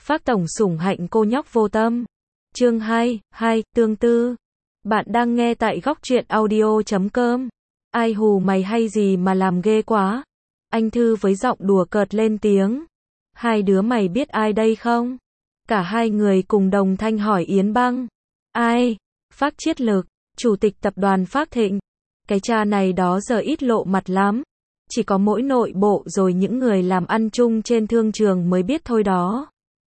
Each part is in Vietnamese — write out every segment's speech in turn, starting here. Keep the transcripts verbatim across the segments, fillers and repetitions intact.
Phác tổng sủng hạnh cô nhóc vô tâm. Chương hai, hai, tương tư. Bạn đang nghe tại góc truyện audio chấm com. Ai hù mày hay gì mà làm ghê quá. Anh Thư với giọng đùa cợt lên tiếng. Hai đứa mày biết ai đây không? Cả hai người cùng đồng thanh hỏi Yến Băng. Ai? Phác Chiết Lực, chủ tịch tập đoàn Phác Thịnh. Cái cha này đó giờ ít lộ mặt lắm. Chỉ có mỗi nội bộ rồi những người làm ăn chung trên thương trường mới biết thôi đó.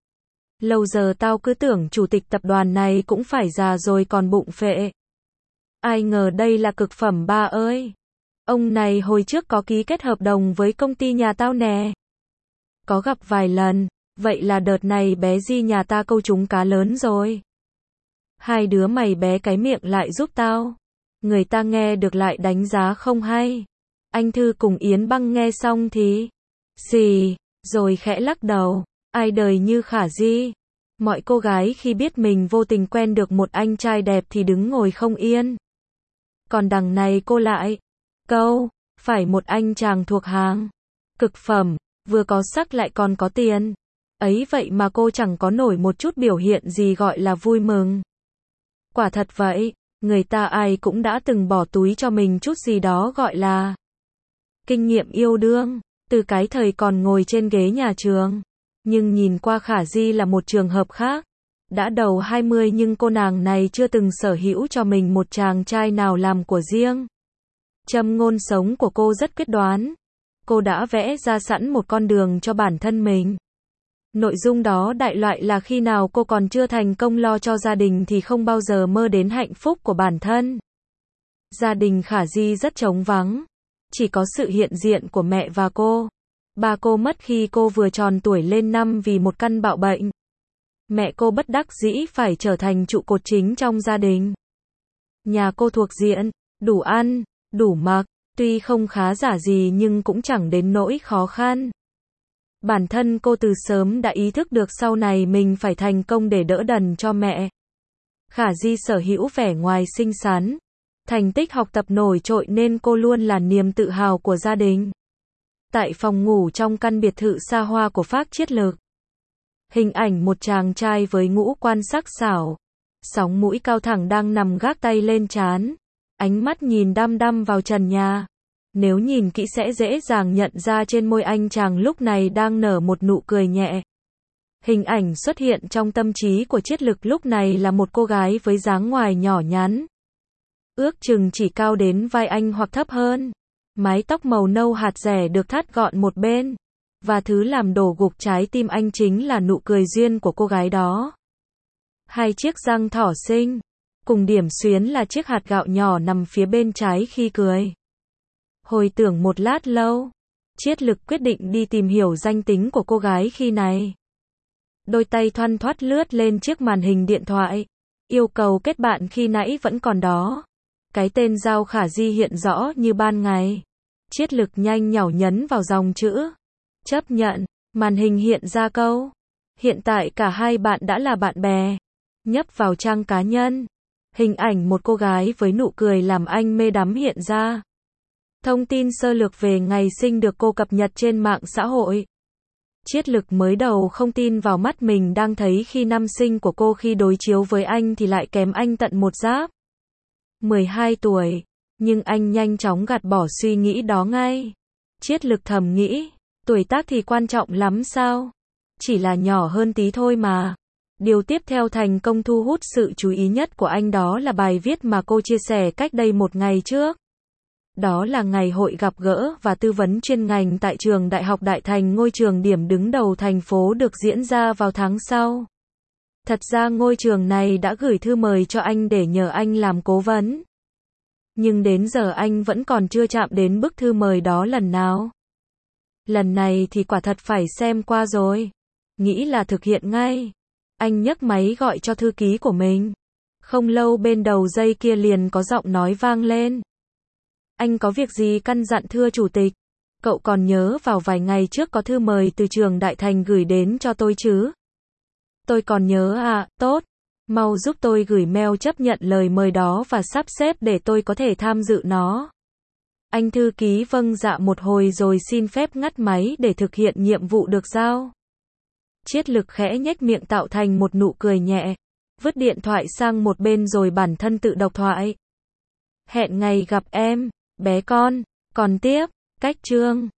Lâu giờ tao cứ tưởng chủ tịch tập đoàn này cũng phải già rồi còn bụng phệ. Ai ngờ đây là cực phẩm ba ơi. Ông này hồi trước có ký kết hợp đồng với công ty nhà tao nè. Có gặp vài lần, vậy là đợt này bé Di nhà ta câu trúng cá lớn rồi. Hai đứa mày bé cái miệng lại giúp tao. Người ta nghe được lại đánh giá không hay. Anh Thư cùng Yến Băng nghe xong thì xì, rồi khẽ lắc đầu. Ai đời như Khả Di. Mọi cô gái khi biết mình vô tình quen được một anh trai đẹp thì đứng ngồi không yên. Còn đằng này cô lại câu, phải một anh chàng thuộc hàng cực phẩm, vừa có sắc lại còn có tiền. Ấy vậy mà cô chẳng có nổi một chút biểu hiện gì gọi là vui mừng. Quả thật vậy, người ta ai cũng đã từng bỏ túi cho mình chút gì đó gọi là kinh nghiệm yêu đương, từ cái thời còn ngồi trên ghế nhà trường. Nhưng nhìn qua Khả Di là một trường hợp khác. Đã đầu hai mươi nhưng cô nàng này chưa từng sở hữu cho mình một chàng trai nào làm của riêng. Châm ngôn sống của cô rất quyết đoán. Cô đã vẽ ra sẵn một con đường cho bản thân mình. Nội dung đó đại loại là khi nào cô còn chưa thành công lo cho gia đình thì không bao giờ mơ đến hạnh phúc của bản thân. Gia đình Khả Di rất trống vắng. Chỉ có sự hiện diện của mẹ và cô. Ba cô mất khi cô vừa tròn tuổi lên năm vì một căn bạo bệnh. Mẹ cô bất đắc dĩ phải trở thành trụ cột chính trong gia đình. Nhà cô thuộc diện, đủ ăn, đủ mặc, tuy không khá giả gì nhưng cũng chẳng đến nỗi khó khăn. Bản thân cô từ sớm đã ý thức được sau này mình phải thành công để đỡ đần cho mẹ. Khả Di sở hữu vẻ ngoài xinh xắn, thành tích học tập nổi trội nên cô luôn là niềm tự hào của gia đình. Tại phòng ngủ trong căn biệt thự xa hoa của Phác Chiết Lực. Hình ảnh một chàng trai với ngũ quan sắc sảo, sóng mũi cao thẳng đang nằm gác tay lên trán, ánh mắt nhìn đăm đăm vào trần nhà. Nếu nhìn kỹ sẽ dễ dàng nhận ra trên môi anh chàng lúc này đang nở một nụ cười nhẹ. Hình ảnh xuất hiện trong tâm trí của Chiết Lực lúc này là một cô gái với dáng ngoài nhỏ nhắn. Ước chừng chỉ cao đến vai anh hoặc thấp hơn. Mái tóc màu nâu hạt rẻ được thắt gọn một bên. Và thứ làm đổ gục trái tim anh chính là nụ cười duyên của cô gái đó. Hai chiếc răng thỏ xinh. Cùng điểm xuyến là chiếc hạt gạo nhỏ nằm phía bên trái khi cười. Hồi tưởng một lát lâu, Chiết Lực quyết định đi tìm hiểu danh tính của cô gái khi này. Đôi tay thoăn thoắt lướt lên chiếc màn hình điện thoại. Yêu cầu kết bạn khi nãy vẫn còn đó. Cái tên Giao Khả Di hiện rõ như ban ngày. Chiết Lực nhanh nhảu nhấn vào dòng chữ. Chấp nhận. Màn hình hiện ra câu. Hiện tại cả hai bạn đã là bạn bè. Nhấp vào trang cá nhân. Hình ảnh một cô gái với nụ cười làm anh mê đắm hiện ra. Thông tin sơ lược về ngày sinh được cô cập nhật trên mạng xã hội. Chiết Lực mới đầu không tin vào mắt mình đang thấy khi năm sinh của cô khi đối chiếu với anh thì lại kém anh tận một giáp. mười hai tuổi, nhưng anh nhanh chóng gạt bỏ suy nghĩ đó ngay. Chiết Lực thầm nghĩ, tuổi tác thì quan trọng lắm sao? Chỉ là nhỏ hơn tí thôi mà. Điều tiếp theo thành công thu hút sự chú ý nhất của anh đó là bài viết mà cô chia sẻ cách đây một ngày trước. Đó là ngày hội gặp gỡ và tư vấn chuyên ngành tại trường Đại học Đại Thành, ngôi trường điểm đứng đầu thành phố được diễn ra vào tháng sau. Thật ra ngôi trường này đã gửi thư mời cho anh để nhờ anh làm cố vấn. Nhưng đến giờ anh vẫn còn chưa chạm đến bức thư mời đó lần nào. Lần này thì quả thật phải xem qua rồi. Nghĩ là thực hiện ngay. Anh nhấc máy gọi cho thư ký của mình. Không lâu bên đầu dây kia liền có giọng nói vang lên. Anh có việc gì căn dặn thưa chủ tịch? Cậu còn nhớ vào vài ngày trước có thư mời từ trường Đại Thành gửi đến cho tôi chứ? Tôi còn nhớ à, tốt. Mau giúp tôi gửi mail chấp nhận lời mời đó và sắp xếp để tôi có thể tham dự nó. Anh thư ký vâng dạ một hồi rồi xin phép ngắt máy để thực hiện nhiệm vụ được giao. Triết Lực khẽ nhếch miệng tạo thành một nụ cười nhẹ, vứt điện thoại sang một bên rồi bản thân tự đọc thoại. Hẹn ngày gặp em, bé con, còn tiếp, cách chương.